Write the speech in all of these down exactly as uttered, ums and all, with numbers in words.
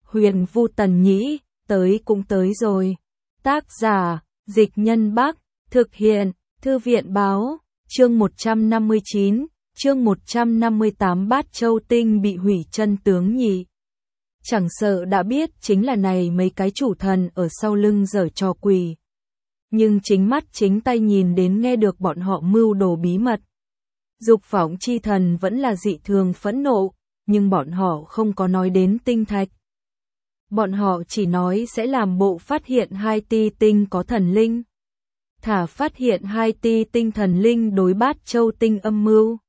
Huyền Vu Tần Nhĩ, tới cũng tới rồi. Tác giả, Dịch Nhân Bắc, thực hiện, Thư viện Báo, chương một trăm năm mươi chín, chương một trăm năm mươi tám Bát Châu Tinh bị hủy chân tướng nhỉ. Chẳng sợ đã biết chính là này mấy cái chủ thần ở sau lưng giở trò quỷ. Nhưng chính mắt chính tay nhìn đến nghe được bọn họ mưu đồ bí mật. Dục Vọng Chi Thần vẫn là dị thường phẫn nộ, nhưng bọn họ không có nói đến tinh thạch. Bọn họ chỉ nói sẽ làm bộ phát hiện hai ti tinh có thần linh. Thả phát hiện hai ti tinh thần linh đối Bát Châu Tinh âm mưu.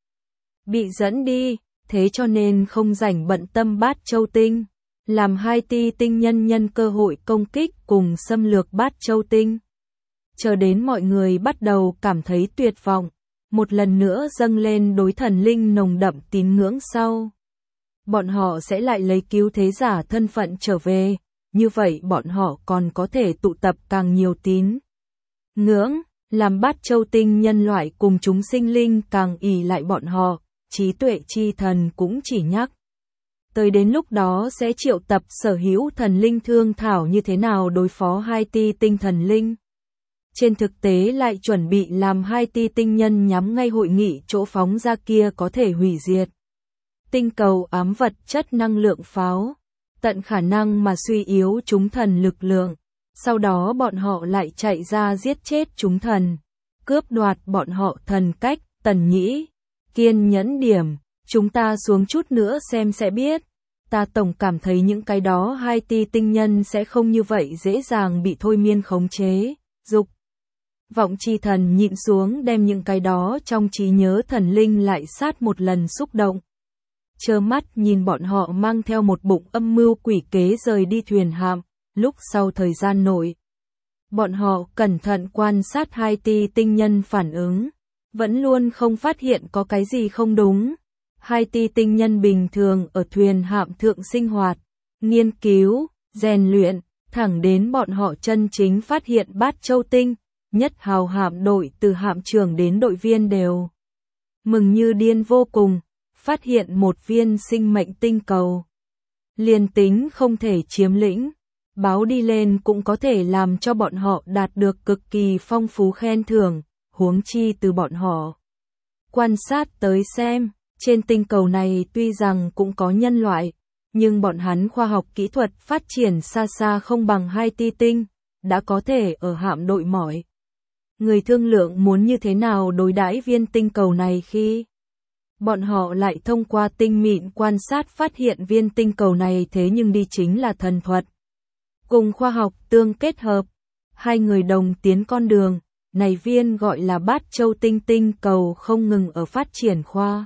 Bị dẫn đi, thế cho nên không rảnh bận tâm Bát Châu Tinh. Làm hai ti tinh nhân nhân cơ hội công kích cùng xâm lược Bát Châu Tinh. Chờ đến mọi người bắt đầu cảm thấy tuyệt vọng, một lần nữa dâng lên đối thần linh nồng đậm tín ngưỡng sau. Bọn họ sẽ lại lấy cứu thế giả thân phận trở về, như vậy bọn họ còn có thể tụ tập càng nhiều tín ngưỡng, làm Bát Châu Tinh nhân loại cùng chúng sinh linh càng ỷ lại bọn họ, trí tuệ chi thần cũng chỉ nhắc. Tới đến lúc đó sẽ triệu tập sở hữu thần linh thương thảo như thế nào đối phó hai ti tinh thần linh. Trên thực tế lại chuẩn bị làm hai ti tinh nhân nhắm ngay hội nghị chỗ phóng ra kia có thể hủy diệt. Tinh cầu ám vật chất năng lượng pháo, tận khả năng mà suy yếu chúng thần lực lượng. Sau đó bọn họ lại chạy ra giết chết chúng thần, cướp đoạt bọn họ thần cách. Tần Nhĩ, kiên nhẫn điểm, chúng ta xuống chút nữa xem sẽ biết. Ta tổng cảm thấy những cái đó hai ti tinh nhân sẽ không như vậy dễ dàng bị thôi miên khống chế. Dục Vọng Chi Thần nhịn xuống đem những cái đó trong trí nhớ thần linh lại sát một lần xúc động. Trơ mắt nhìn bọn họ mang theo một bụng âm mưu quỷ kế rời đi thuyền hạm, lúc sau thời gian nội. Bọn họ cẩn thận quan sát hai ti tinh nhân phản ứng, vẫn luôn không phát hiện có cái gì không đúng. Hai ti tinh nhân bình thường ở thuyền hạm thượng sinh hoạt, nghiên cứu, rèn luyện, thẳng đến bọn họ chân chính phát hiện Bát Châu Tinh, nhất hào hạm đội từ hạm trưởng đến đội viên đều mừng như điên vô cùng, phát hiện một viên sinh mệnh tinh cầu. Liên tính không thể chiếm lĩnh, báo đi lên cũng có thể làm cho bọn họ đạt được cực kỳ phong phú khen thưởng, huống chi từ bọn họ quan sát tới xem. Trên tinh cầu này tuy rằng cũng có nhân loại, nhưng bọn hắn khoa học kỹ thuật phát triển xa xa không bằng hai ti tinh, đã có thể ở hạm đội mỏi. Người thương lượng muốn như thế nào đối đãi viên tinh cầu này khi bọn họ lại thông qua tinh mịn quan sát phát hiện viên tinh cầu này thế nhưng đi chính là thần thuật. Cùng khoa học tương kết hợp, hai người đồng tiến con đường, này viên gọi là Bát Châu Tinh tinh cầu không ngừng ở phát triển khoa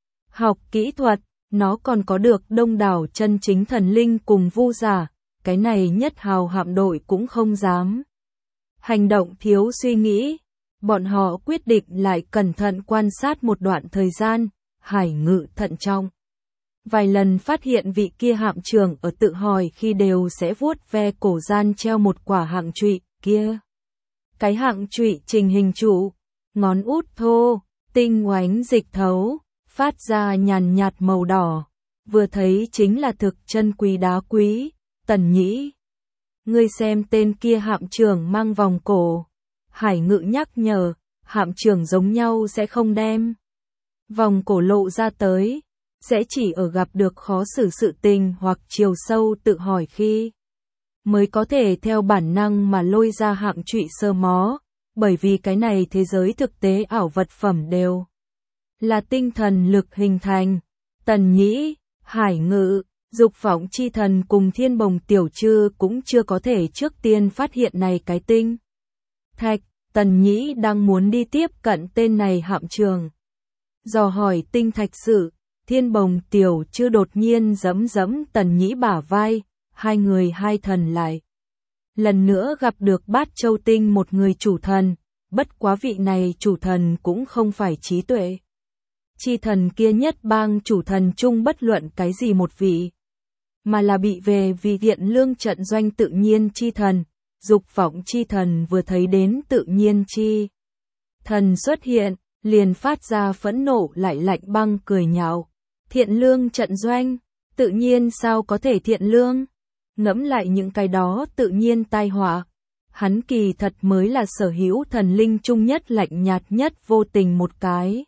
học kỹ thuật, nó còn có được đông đảo chân chính thần linh cùng vu giả, cái này nhất hào hạm đội cũng không dám hành động thiếu suy nghĩ. Bọn họ quyết định lại cẩn thận quan sát một đoạn thời gian, Hải Ngự thận trọng. Vài lần phát hiện vị kia hạm trưởng ở tự hỏi khi đều sẽ vuốt ve cổ gian treo một quả hạng trụy kia. Cái hạng trụy trình hình trụ, ngón út thô, tinh oánh dịch thấu, phát ra nhàn nhạt màu đỏ, vừa thấy chính là thực chân quý đá quý. Tần Nhĩ, ngươi xem tên kia hạm trưởng mang vòng cổ. Hải Ngự nhắc nhở, hạm trưởng giống nhau sẽ không đem vòng cổ lộ ra tới, sẽ chỉ ở gặp được khó xử sự tình hoặc chiều sâu tự hỏi khi mới có thể theo bản năng mà lôi ra hạng trụy sơ mó, bởi vì cái này thế giới thực tế ảo vật phẩm đều là tinh thần lực hình thành. Tần Nhĩ, Hải Ngự, Dục Vọng Chi Thần cùng Thiên Bồng Tiểu Trư cũng chưa có thể trước tiên phát hiện này cái tinh thạch. Tần Nhĩ đang muốn đi tiếp cận tên này hạm trường, dò hỏi tinh thạch sự, Thiên Bồng Tiểu Trư đột nhiên giẫm giẫm Tần Nhĩ bả vai, hai người hai thần lại lần nữa gặp được Bát Châu Tinh một người chủ thần, bất quá vị này chủ thần cũng không phải trí tuệ chi thần kia nhất bang chủ thần chung bất luận cái gì một vị, mà là bị về vì Thiện Lương trận doanh tự nhiên chi thần. Dục Vọng Chi Thần vừa thấy đến tự nhiên chi thần xuất hiện, liền phát ra phẫn nộ lại lạnh băng cười nhạo. Thiện Lương trận doanh, tự nhiên sao có thể thiện lương? Ngẫm lại những cái đó tự nhiên tai họa. Hắn kỳ thật mới là sở hữu thần linh trung nhất lạnh nhạt nhất vô tình một cái.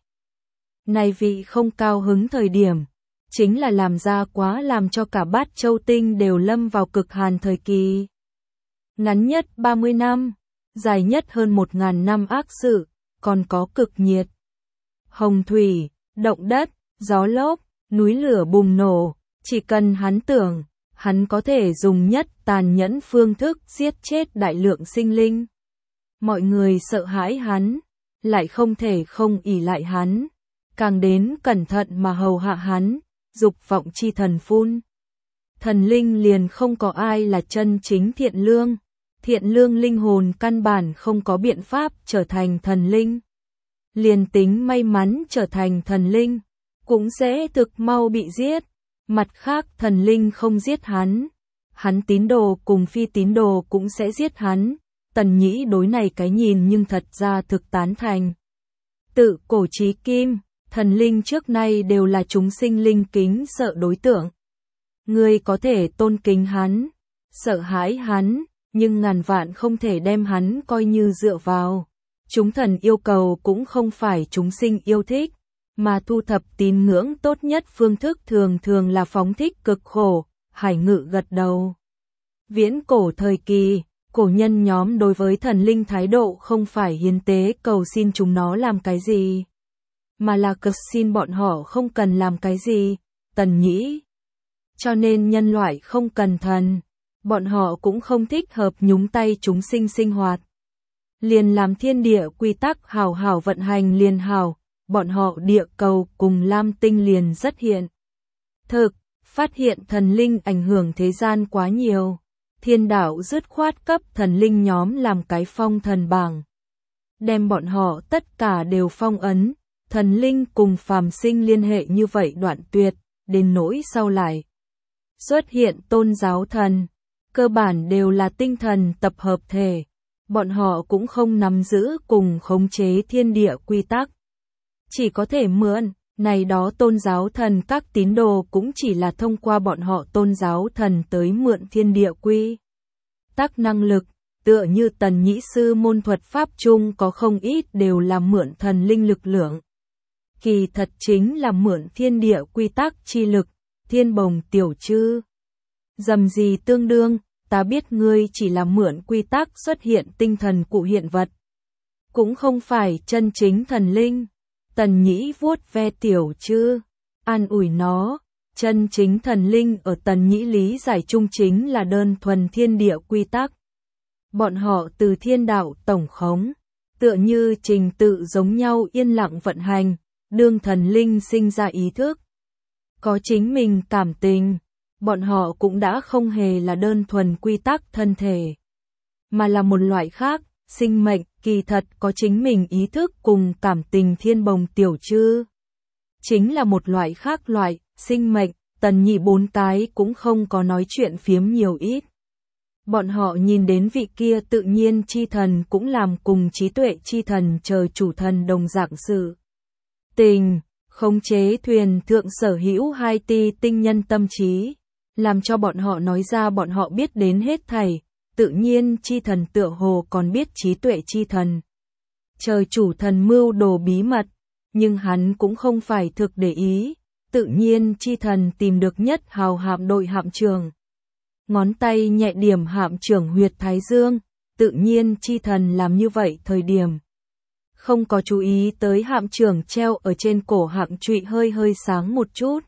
Này vị không cao hứng thời điểm, chính là làm ra quá làm cho cả bát châu tinh đều lâm vào cực hàn thời kỳ. Ngắn nhất ba mươi năm, dài nhất hơn một ngàn năm ác sự, còn có cực nhiệt. Hồng thủy, động đất, gió lốc, núi lửa bùng nổ, chỉ cần hắn tưởng, hắn có thể dùng nhất tàn nhẫn phương thức giết chết đại lượng sinh linh. Mọi người sợ hãi hắn, lại không thể không ỷ lại hắn, càng đến cẩn thận mà hầu hạ hắn, dục vọng chi thần phun. Thần linh liền không có ai là chân chính thiện lương, thiện lương linh hồn căn bản không có biện pháp trở thành thần linh. Liền tính may mắn trở thành thần linh, cũng sẽ thực mau bị giết. Mặt khác thần linh không giết hắn, hắn tín đồ cùng phi tín đồ cũng sẽ giết hắn. Tần Nhĩ đối này cái nhìn nhưng thật ra thực tán thành. Tự cổ chí kim, thần linh trước nay đều là chúng sinh linh kính sợ đối tượng. Người có thể tôn kính hắn, sợ hãi hắn, nhưng ngàn vạn không thể đem hắn coi như dựa vào. Chúng thần yêu cầu cũng không phải chúng sinh yêu thích, mà thu thập tín ngưỡng tốt nhất phương thức thường thường là phóng thích cực khổ. Hải Ngự gật đầu. Viễn cổ thời kỳ, cổ nhân nhóm đối với thần linh thái độ không phải hiến tế cầu xin chúng nó làm cái gì, mà là cực xin bọn họ không cần làm cái gì. Tần Nhĩ. Cho nên nhân loại không cần thần, bọn họ cũng không thích hợp nhúng tay chúng sinh sinh hoạt. Liền làm thiên địa quy tắc hào hào vận hành liền hào, bọn họ địa cầu cùng Lam Tinh liền rất hiện. Thực, phát hiện thần linh ảnh hưởng thế gian quá nhiều. Thiên đạo dứt khoát cấp thần linh nhóm làm cái phong thần bảng. Đem bọn họ tất cả đều phong ấn, thần linh cùng phàm sinh liên hệ như vậy đoạn tuyệt, đến nỗi sau lại. Xuất hiện tôn giáo thần, cơ bản đều là tinh thần tập hợp thể. Bọn họ cũng không nắm giữ cùng khống chế thiên địa quy tắc. Chỉ có thể mượn, này đó tôn giáo thần các tín đồ cũng chỉ là thông qua bọn họ tôn giáo thần tới mượn thiên địa quy tắc năng lực, tựa như Tần Nhĩ sư môn thuật pháp chung có không ít đều là mượn thần linh lực lượng. Kỳ thật chính là mượn thiên địa quy tắc chi lực, thiên bồng tiểu chư. Dầm gì tương đương, ta biết ngươi chỉ là mượn quy tắc xuất hiện tinh thần cụ hiện vật. Cũng không phải chân chính thần linh. Tần Nhĩ vuốt ve tiểu chư, an ủi nó, chân chính thần linh ở Tần Nhĩ lý giải chung chính là đơn thuần thiên địa quy tắc. Bọn họ từ thiên đạo tổng khống, tựa như trình tự giống nhau yên lặng vận hành, đương thần linh sinh ra ý thức. Có chính mình cảm tình, bọn họ cũng đã không hề là đơn thuần quy tắc thân thể, mà là một loại khác, sinh mệnh, kỳ thật có chính mình ý thức cùng cảm tình thiên bồng tiểu chư. Chính là một loại khác loại, sinh mệnh, Tần Nhĩ bốn cái cũng không có nói chuyện phiếm nhiều ít. Bọn họ nhìn đến vị kia tự nhiên chi thần cũng làm cùng trí tuệ chi thần chờ chủ thần đồng dạng sự. Tình, khống chế thuyền thượng sở hữu hai ti tinh nhân tâm trí, làm cho bọn họ nói ra bọn họ biết đến hết thảy. Tự nhiên chi thần tựa hồ còn biết trí tuệ chi thần. Trời chủ thần mưu đồ bí mật, nhưng hắn cũng không phải thực để ý. Tự nhiên chi thần tìm được nhất hào hạm đội hạm trưởng. Ngón tay nhẹ điểm hạm trưởng huyệt thái dương, tự nhiên chi thần làm như vậy thời điểm. Không có chú ý tới hạm trưởng treo ở trên cổ hạm trụy hơi hơi sáng một chút.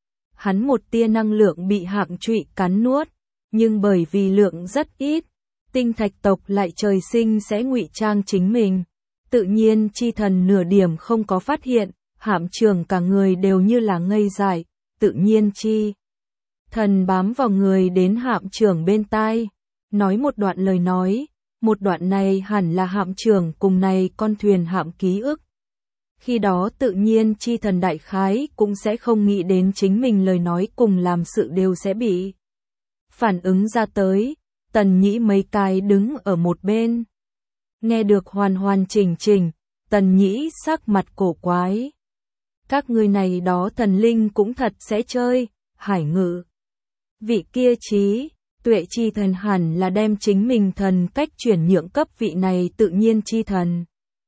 Hắn một tia năng lượng bị hạm trụy cắn nuốt. Nhưng bởi vì lượng rất ít, tinh thạch tộc lại trời sinh sẽ ngụy trang chính mình. Tự nhiên chi thần nửa điểm không có phát hiện, hạm trưởng cả người đều như là ngây dại. Tự nhiên chi thần bám vào người đến hạm trưởng bên tai, nói một đoạn lời nói, một đoạn này hẳn là hạm trưởng cùng này con thuyền hạm ký ức. Khi đó tự nhiên chi thần đại khái cũng sẽ không nghĩ đến chính mình lời nói cùng làm sự đều sẽ bị phản ứng ra tới. Tần Nhĩ mấy cái đứng ở một bên, nghe được hoàn hoàn chỉnh chỉnh. Tần Nhĩ sắc mặt cổ quái. Các người này đó thần linh cũng thật sẽ chơi. Hải Ngự, vị kia trí Tuệ chi thần hẳn là đem chính mình thần cách chuyển nhượng cấp vị này tự nhiên chi thần.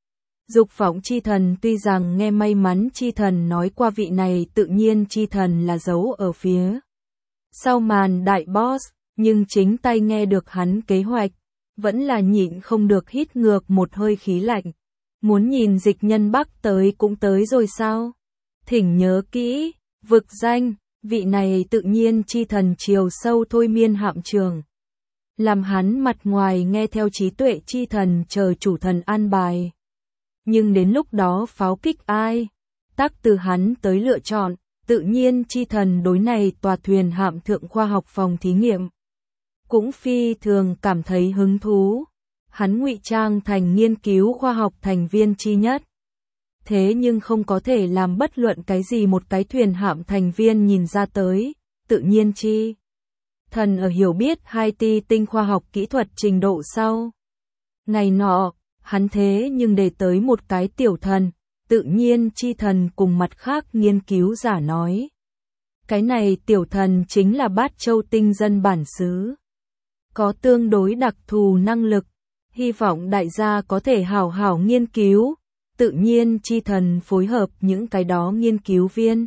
Dục vọng chi thần tuy rằng nghe may mắn chi thần nói qua vị này tự nhiên chi thần là giấu ở phía sau màn đại boss, nhưng chính tay nghe được hắn kế hoạch, vẫn là nhịn không được hít ngược một hơi khí lạnh. Muốn nhìn Dịch Nhân Bắc tới cũng tới rồi sao? Thỉnh nhớ kỹ, vực danh, vị này tự nhiên chi thần chiều sâu thôi miên Hạm Trường. Làm hắn mặt ngoài nghe theo trí tuệ chi thần chờ chủ thần an bài. Nhưng đến lúc đó pháo kích ai? Tác từ hắn tới lựa chọn, tự nhiên chi thần đối này tòa thuyền hạm thượng khoa học phòng thí nghiệm. Cũng phi thường cảm thấy hứng thú. Hắn ngụy trang thành nghiên cứu khoa học thành viên chi nhất. Thế nhưng không có thể làm bất luận cái gì một cái thuyền hạm thành viên nhìn ra tới, tự nhiên chi. Thần ở hiểu biết hai ti tinh khoa học kỹ thuật trình độ sau. Ngày nọ, hắn thế nhưng để tới một cái tiểu thần, tự nhiên chi thần cùng mặt khác nghiên cứu giả nói. Cái này tiểu thần chính là Bát Châu tinh dân bản xứ. Có tương đối đặc thù năng lực, hy vọng đại gia có thể hảo hảo nghiên cứu, tự nhiên chi thần phối hợp những cái đó nghiên cứu viên.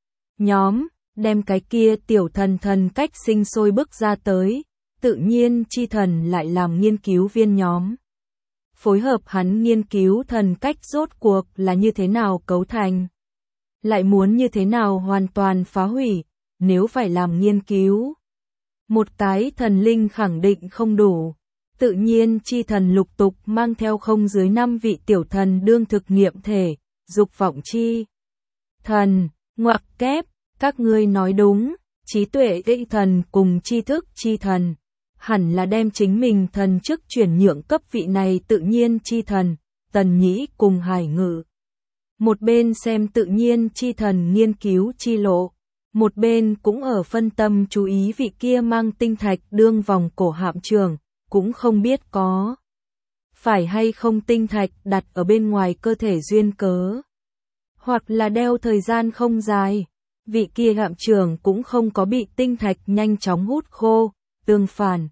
Nhóm, đem cái kia tiểu thần thần cách sinh sôi bức ra tới, tự nhiên chi thần lại làm nghiên cứu viên nhóm. Phối hợp hắn nghiên cứu thần cách rốt cuộc là như thế nào cấu thành. Lại muốn như thế nào hoàn toàn phá hủy, nếu phải làm nghiên cứu. Một cái thần linh khẳng định không đủ. Tự nhiên chi thần lục tục mang theo không dưới năm vị tiểu thần đương thực nghiệm thể, dục vọng chi. Thần, ngoặc kép, các ngươi nói đúng, trí tuệ ích thần cùng tri thức chi thần. Hẳn là đem chính mình thần chức chuyển nhượng cấp vị này tự nhiên chi thần, Tần Nhĩ cùng Hải Ngự. Một bên xem tự nhiên chi thần nghiên cứu chi lộ, một bên cũng ở phân tâm chú ý vị kia mang tinh thạch đương vòng cổ Hạm Trường, cũng không biết có phải hay không tinh thạch đặt ở bên ngoài cơ thể duyên cớ, hoặc là đeo thời gian không dài, vị kia Hạm Trường cũng không có bị tinh thạch nhanh chóng hút khô, tương phản.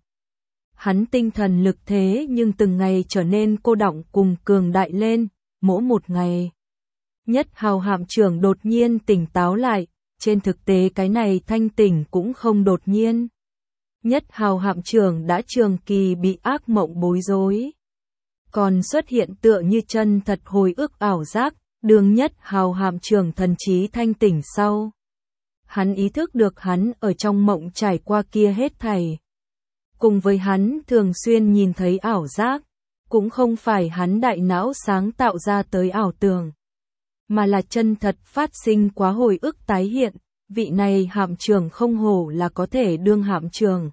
Hắn tinh thần lực thế nhưng từng ngày trở nên cô đọng cùng cường đại lên, mỗi một ngày. Nhất Hào Hạm Trưởng đột nhiên tỉnh táo lại, trên thực tế cái này thanh tỉnh cũng không đột nhiên. Nhất Hào Hạm Trưởng đã trường kỳ bị ác mộng bối rối. Còn xuất hiện tựa như chân thật hồi ức ảo giác, đường Nhất Hào Hạm Trưởng thần trí thanh tỉnh sau. Hắn ý thức được hắn ở trong mộng trải qua kia hết thảy. Cùng với hắn thường xuyên nhìn thấy ảo giác, cũng không phải hắn đại não sáng tạo ra tới ảo tưởng, mà là chân thật phát sinh quá hồi ức tái hiện, vị này Hạm Trưởng không hổ là có thể đương Hạm Trưởng.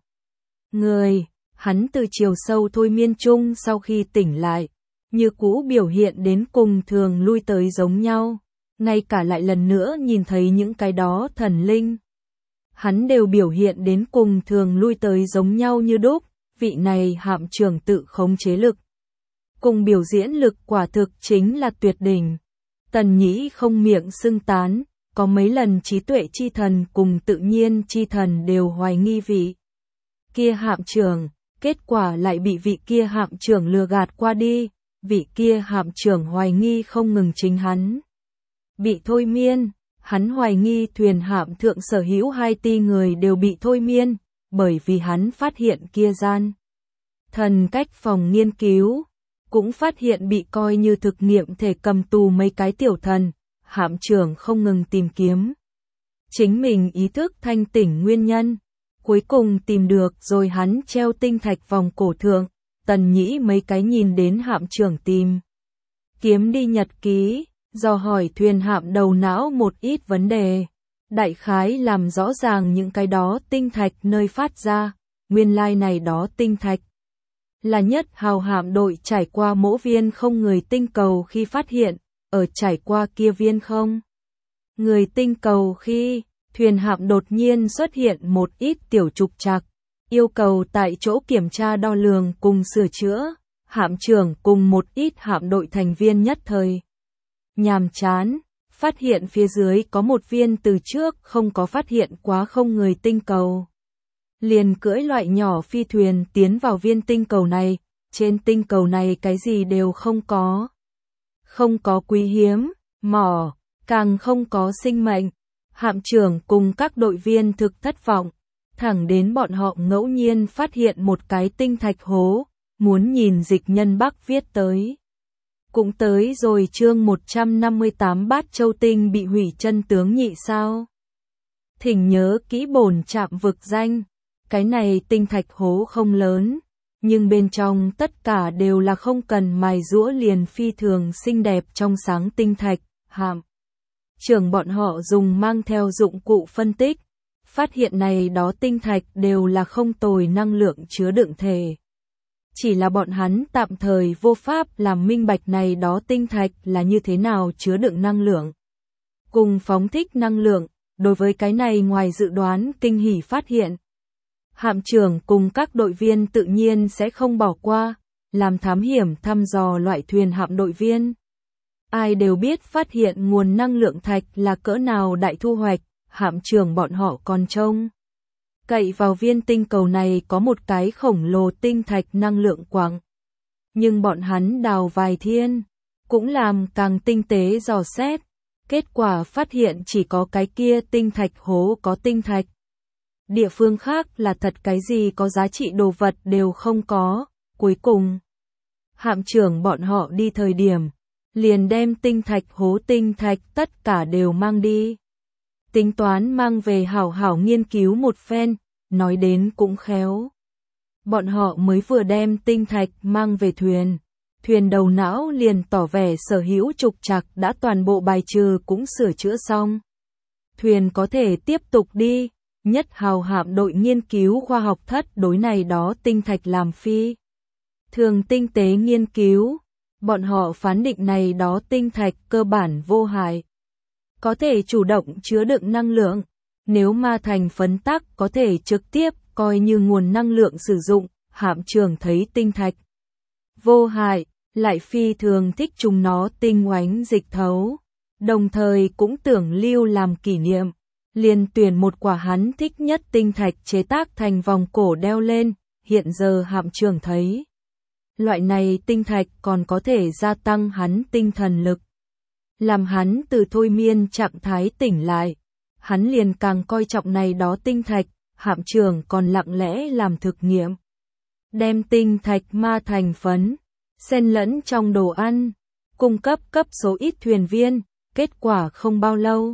Người, hắn từ chiều sâu thôi miên chung sau khi tỉnh lại, như cũ biểu hiện đến cùng thường lui tới giống nhau, ngay cả lại lần nữa nhìn thấy những cái đó thần linh. Hắn đều biểu hiện đến cùng thường lui tới giống nhau như đúc, vị này Hạm Trưởng tự khống chế lực. Cùng biểu diễn lực quả thực chính là tuyệt đỉnh. Tần Nhĩ không miệng xưng tán, có mấy lần trí tuệ chi thần cùng tự nhiên chi thần đều hoài nghi vị kia Hạm Trưởng, kết quả lại bị vị kia Hạm Trưởng lừa gạt qua đi, vị kia Hạm Trưởng hoài nghi không ngừng chính hắn. Bị thôi miên, hắn hoài nghi thuyền hạm thượng sở hữu hai ti người đều bị thôi miên, bởi vì hắn phát hiện kia gian. Thần cách phòng nghiên cứu, cũng phát hiện bị coi như thực nghiệm thể cầm tù mấy cái tiểu thần, Hạm Trưởng không ngừng tìm kiếm. Chính mình ý thức thanh tỉnh nguyên nhân, cuối cùng tìm được rồi hắn treo tinh thạch vòng cổ thượng, Tần Nhĩ mấy cái nhìn đến Hạm Trưởng tìm. Kiếm đi nhật ký, dò hỏi thuyền hạm đầu não một ít vấn đề. Đại khái làm rõ ràng những cái đó tinh thạch nơi phát ra, nguyên lai này đó tinh thạch. Là Nhất Hào hạm đội trải qua mỗi viên không người tinh cầu khi phát hiện, ở trải qua kia viên không người tinh cầu khi thuyền hạm đột nhiên xuất hiện một ít tiểu trục trặc, yêu cầu tại chỗ kiểm tra đo lường cùng sửa chữa, Hạm Trưởng cùng một ít hạm đội thành viên nhất thời nhàm chán, phát hiện phía dưới có một viên từ trước không có phát hiện quá không người tinh cầu. liền cưỡi loại nhỏ phi thuyền tiến vào viên tinh cầu này, trên tinh cầu này cái gì đều không có. Không có quý hiếm, mỏ, càng không có sinh mệnh. Hạm trưởng cùng các đội viên thực thất vọng, thẳng đến bọn họ ngẫu nhiên phát hiện một cái tinh thạch hố, muốn nhìn Dịch Nhân Bắc viết tới. Cũng tới rồi chương một trăm năm mươi tám Bát Châu Tinh bị hủy chân tướng nhị sao. Thỉnh nhớ kỹ bổn trạm vực danh, cái này tinh thạch hố không lớn, nhưng bên trong tất cả đều là không cần mài giũa liền phi thường xinh đẹp trong sáng tinh thạch, hạm. Trưởng bọn họ dùng mang theo dụng cụ phân tích, phát hiện này đó tinh thạch đều là không tồi năng lượng chứa đựng thể. Chỉ là bọn hắn tạm thời vô pháp làm minh bạch này đó tinh thạch là như thế nào chứa đựng năng lượng. Cùng phóng thích năng lượng, đối với cái này ngoài dự đoán kinh hỉ phát hiện. Hạm trưởng cùng các đội viên tự nhiên sẽ không bỏ qua, làm thám hiểm thăm dò loại thuyền hạm đội viên. Ai đều biết phát hiện nguồn năng lượng thạch là cỡ nào đại thu hoạch, hạm trưởng bọn họ còn trông cậy vào viên tinh cầu này có một cái khổng lồ tinh thạch năng lượng quặng. Nhưng bọn hắn đào vài thiên, cũng làm càng tinh tế dò xét, kết quả phát hiện chỉ có cái kia tinh thạch hố có tinh thạch. Địa phương khác là thật cái gì có giá trị đồ vật đều không có, cuối cùng. Hạm trưởng bọn họ đi thời điểm, liền đem tinh thạch hố tinh thạch tất cả đều mang đi. Tính toán mang về hảo hảo nghiên cứu một phen, nói đến cũng khéo. Bọn họ mới vừa đem tinh thạch mang về thuyền, thuyền đầu não liền tỏ vẻ sở hữu trục trặc đã toàn bộ bài trừ cũng sửa chữa xong. Thuyền có thể tiếp tục đi, nhất hào hạm đội nghiên cứu khoa học thất đối này đó tinh thạch làm phi. Thường tinh tế nghiên cứu, bọn họ phán định này đó tinh thạch cơ bản vô hại. Có thể chủ động chứa đựng năng lượng, nếu ma thành phấn tắc có thể trực tiếp coi như nguồn năng lượng sử dụng, hạm trưởng thấy tinh thạch vô hại, lại phi thường thích chúng nó tinh oánh dịch thấu, đồng thời cũng tưởng lưu làm kỷ niệm, liền tuyển một quả hắn thích nhất tinh thạch chế tác thành vòng cổ đeo lên, hiện giờ hạm trưởng thấy. Loại này tinh thạch còn có thể gia tăng hắn tinh thần lực. Làm hắn từ thôi miên trạng thái tỉnh lại, hắn liền càng coi trọng này đó tinh thạch, hạm trưởng còn lặng lẽ làm thực nghiệm. Đem tinh thạch ma thành phấn, xen lẫn trong đồ ăn, cung cấp cấp số ít thuyền viên, kết quả không bao lâu.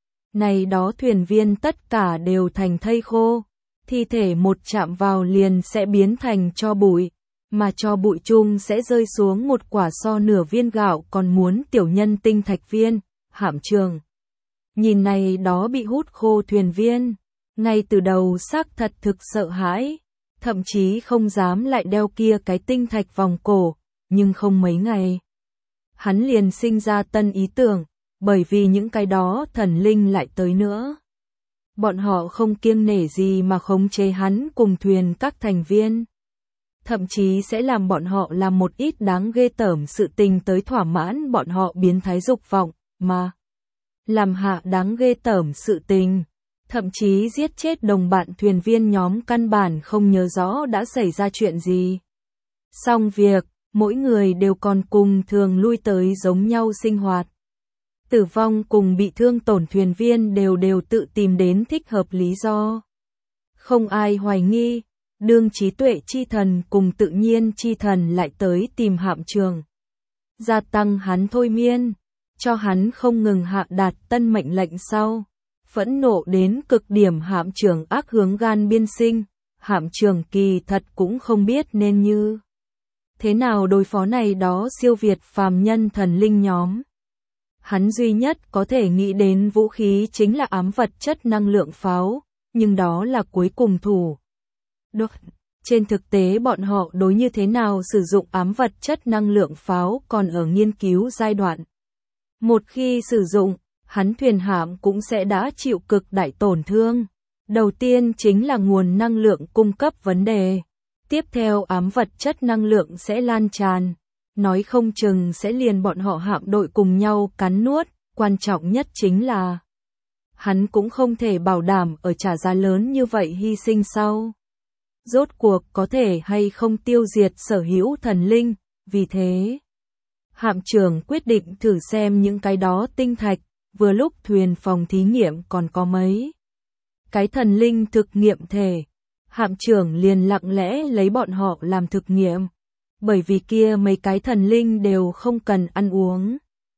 Này đó thuyền viên tất cả đều thành thây khô, thi thể một chạm vào liền sẽ biến thành tro bụi, mà tro bụi chung sẽ rơi xuống một quả so nửa viên gạo còn muốn tiểu nhân tinh thạch viên, hạm trưởng. Nhìn này đó bị hút khô thuyền viên, ngay từ đầu xác thật thực sợ hãi, thậm chí không dám lại đeo kia cái tinh thạch vòng cổ, nhưng không mấy ngày. Hắn liền sinh ra tân ý tưởng, bởi vì những cái đó thần linh lại tới nữa. Bọn họ không kiêng nể gì mà khống chế hắn cùng thuyền các thành viên. Thậm chí sẽ làm bọn họ làm một ít đáng ghê tởm sự tình tới thỏa mãn bọn họ biến thái dục vọng, mà làm hạ đáng ghê tởm sự tình. Thậm chí giết chết đồng bạn thuyền viên nhóm căn bản không nhớ rõ đã xảy ra chuyện gì. Xong việc, mỗi người đều còn cùng thường lui tới giống nhau sinh hoạt. Tử vong cùng bị thương tổn thuyền viên đều đều tự tìm đến thích hợp lý do. Không ai hoài nghi, đương trí tuệ chi thần cùng tự nhiên chi thần lại tới tìm hạm trường. Gia tăng hắn thôi miên, cho hắn không ngừng hạ đạt tân mệnh lệnh sau. Phẫn nộ đến cực điểm hạm trưởng ác hướng gan biên sinh, hạm trưởng kỳ thật cũng không biết nên như thế nào đối phó này đó siêu việt phàm nhân thần linh nhóm. Hắn duy nhất có thể nghĩ đến vũ khí chính là ám vật chất năng lượng pháo, nhưng đó là cuối cùng thủ. Được. Trên thực tế bọn họ đối như thế nào sử dụng ám vật chất năng lượng pháo còn ở nghiên cứu giai đoạn. Một khi sử dụng, hắn thuyền hạm cũng sẽ đã chịu cực đại tổn thương. Đầu tiên chính là nguồn năng lượng cung cấp vấn đề. Tiếp theo ám vật chất năng lượng sẽ lan tràn. Nói không chừng sẽ liền bọn họ hạm đội cùng nhau cắn nuốt. Quan trọng nhất chính là hắn cũng không thể bảo đảm ở trả giá lớn như vậy hy sinh sau. Rốt cuộc có thể hay không tiêu diệt sở hữu thần linh, vì thế. Hạm trưởng quyết định thử xem những cái đó tinh thạch, vừa lúc thuyền phòng thí nghiệm còn có mấy. Cái thần linh thực nghiệm thể. Hạm trưởng liền lặng lẽ lấy bọn họ làm thực nghiệm. Bởi vì kia mấy cái thần linh đều không cần ăn uống.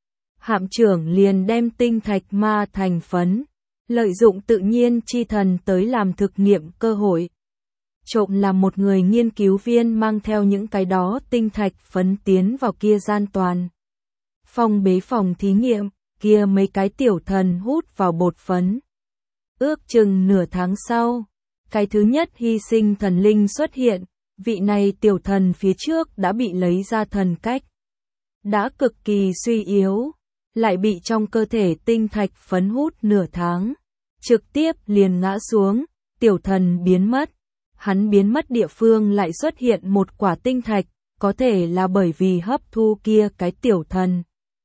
Hạm trưởng liền đem tinh thạch ma thành phấn. Lợi dụng tự nhiên chi thần tới làm thực nghiệm cơ hội. Trộm là một người nghiên cứu viên mang theo những cái đó tinh thạch phấn tiến vào kia gian toàn. Phòng bế phòng thí nghiệm, kia mấy cái tiểu thần hút vào bột phấn. Ước chừng nửa tháng sau, cái thứ nhất hy sinh thần linh xuất hiện, vị này tiểu thần phía trước đã bị lấy ra thần cách. Đã cực kỳ suy yếu, lại bị trong cơ thể tinh thạch phấn hút nửa tháng. Trực tiếp liền ngã xuống, tiểu thần biến mất. Hắn biến mất địa phương lại xuất hiện một quả tinh thạch, có thể là bởi vì hấp thu kia cái tiểu thần.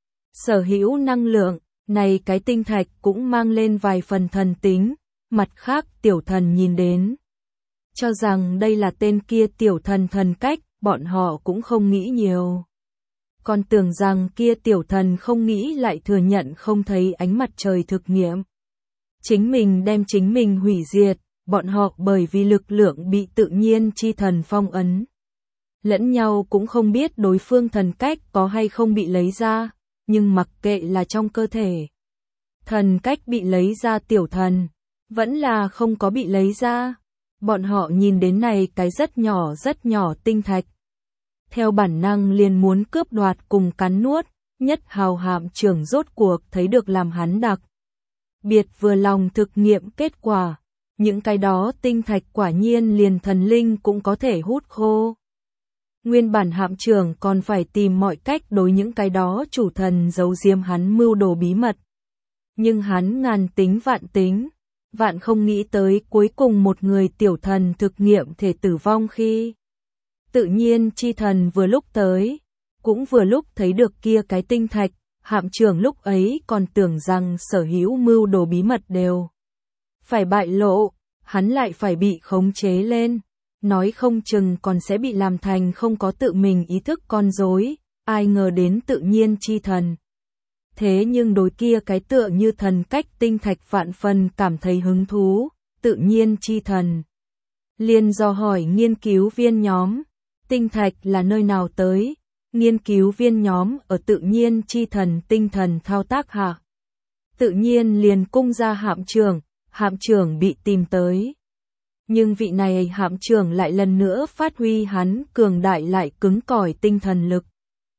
Sở hữu năng lượng, này cái tinh thạch cũng mang lên vài phần thần tính, mặt khác tiểu thần nhìn đến. Cho rằng đây là tên kia tiểu thần thần cách, bọn họ cũng không nghĩ nhiều. Còn tưởng rằng kia tiểu thần không nghĩ lại thừa nhận không thấy ánh mặt trời thực nghiệm. Chính mình đem chính mình hủy diệt. Bọn họ bởi vì lực lượng bị tự nhiên chi thần phong ấn. Lẫn nhau cũng không biết đối phương thần cách có hay không bị lấy ra, nhưng mặc kệ là trong cơ thể. Thần cách bị lấy ra tiểu thần, vẫn là không có bị lấy ra. Bọn họ nhìn đến này cái rất nhỏ rất nhỏ tinh thạch. Theo bản năng liền muốn cướp đoạt cùng cắn nuốt, nhất hào hạm trưởng rốt cuộc thấy được làm hắn đặc. Biệt vừa lòng thực nghiệm kết quả. Những cái đó tinh thạch quả nhiên liền thần linh cũng có thể hút khô. Nguyên bản hạm trưởng còn phải tìm mọi cách đối những cái đó chủ thần giấu giếm hắn mưu đồ bí mật. Nhưng hắn ngàn tính vạn tính, vạn không nghĩ tới cuối cùng một người tiểu thần thực nghiệm thể tử vong khi. Tự nhiên chi thần vừa lúc tới, cũng vừa lúc thấy được kia cái tinh thạch, hạm trưởng lúc ấy còn tưởng rằng sở hữu mưu đồ bí mật đều. Phải bại lộ, hắn lại phải bị khống chế lên, nói không chừng còn sẽ bị làm thành không có tự mình ý thức con rối, ai ngờ đến tự nhiên chi thần. Thế nhưng đối kia cái tựa như thần cách tinh thạch vạn phần cảm thấy hứng thú, tự nhiên chi thần. Liền dò hỏi nghiên cứu viên nhóm, tinh thạch là nơi nào tới, nghiên cứu viên nhóm ở tự nhiên chi thần tinh thần thao tác hạ. Tự nhiên liền cung ra hạm trưởng. Hạm trưởng bị tìm tới. Nhưng vị này hạm trưởng lại lần nữa phát huy hắn cường đại lại cứng cỏi tinh thần lực.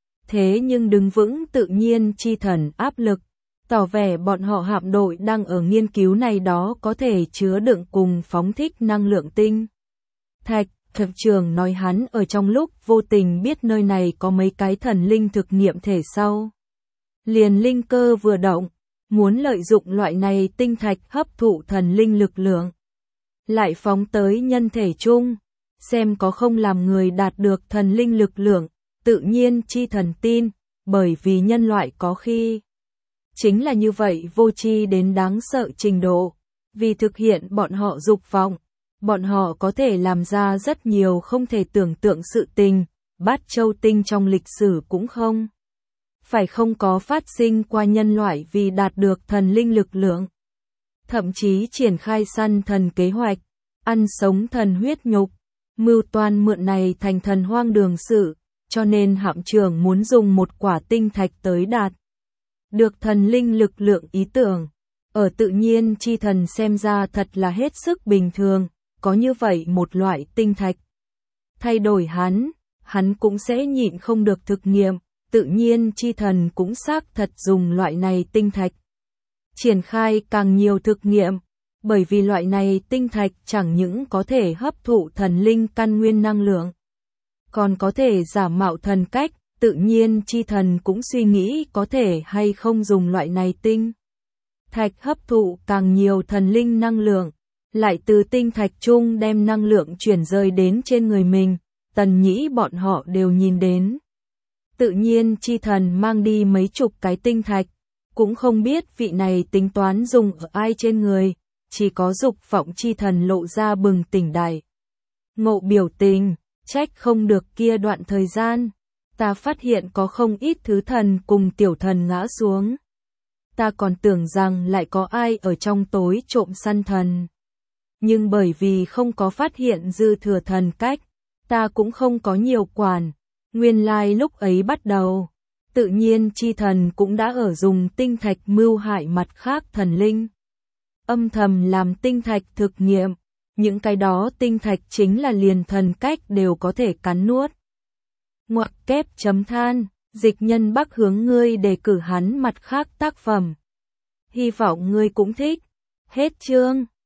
Thế nhưng đứng vững tự nhiên chi thần áp lực, tỏ vẻ bọn họ hạm đội đang ở nghiên cứu này đó có thể chứa đựng cùng phóng thích năng lượng tinh. Thạch, thập trưởng nói hắn ở trong lúc vô tình biết nơi này có mấy cái thần linh thực nghiệm thể sau. Liền linh cơ vừa động. Muốn lợi dụng loại này tinh thạch hấp thụ thần linh lực lượng. Lại phóng tới nhân thể chung, xem có không làm người đạt được thần linh lực lượng, tự nhiên chi thần tin, bởi vì nhân loại có khi. Chính là như vậy vô tri đến đáng sợ trình độ, vì thực hiện bọn họ dục vọng, bọn họ có thể làm ra rất nhiều không thể tưởng tượng sự tình, bát châu tinh trong lịch sử cũng không. Phải không có phát sinh qua nhân loại vì đạt được thần linh lực lượng. Thậm chí triển khai săn thần kế hoạch, ăn sống thần huyết nhục, mưu toan mượn này thành thần hoang đường sự, cho nên hạm trưởng muốn dùng một quả tinh thạch tới đạt. Được thần linh lực lượng ý tưởng, ở tự nhiên chi thần xem ra thật là hết sức bình thường, có như vậy một loại tinh thạch. Thay đổi hắn, hắn cũng sẽ nhịn không được thực nghiệm. Tự nhiên chi thần cũng xác thật dùng loại này tinh thạch. Triển khai càng nhiều thực nghiệm, bởi vì loại này tinh thạch chẳng những có thể hấp thụ thần linh căn nguyên năng lượng, còn có thể giả mạo thần cách, tự nhiên chi thần cũng suy nghĩ có thể hay không dùng loại này tinh thạch hấp thụ càng nhiều thần linh năng lượng, lại từ tinh thạch chung đem năng lượng chuyển rời đến trên người mình, Tần Nhĩ bọn họ đều nhìn đến. Tự nhiên chi thần mang đi mấy chục cái tinh thạch, Cũng không biết vị này tính toán dùng ở ai trên người, chỉ có Dục Vọng chi thần lộ ra bừng tỉnh đại ngộ biểu tình, trách không được kia đoạn thời gian. Ta phát hiện có không ít thứ thần cùng tiểu thần ngã xuống. Ta còn tưởng rằng lại có ai ở trong tối trộm săn thần. Nhưng bởi vì không có phát hiện dư thừa thần cách, ta cũng không có nhiều quản. Nguyên lai lúc ấy bắt đầu, tự nhiên chi thần cũng đã ở dùng tinh thạch mưu hại mặt khác thần linh. Âm thầm làm tinh thạch thực nghiệm, những cái đó tinh thạch chính là liền thần cách đều có thể cắn nuốt. Ngoặc kép chấm than, Dịch Nhân Bắc hướng ngươi đề cử hắn mặt khác tác phẩm. Hy vọng ngươi cũng thích. Hết chương.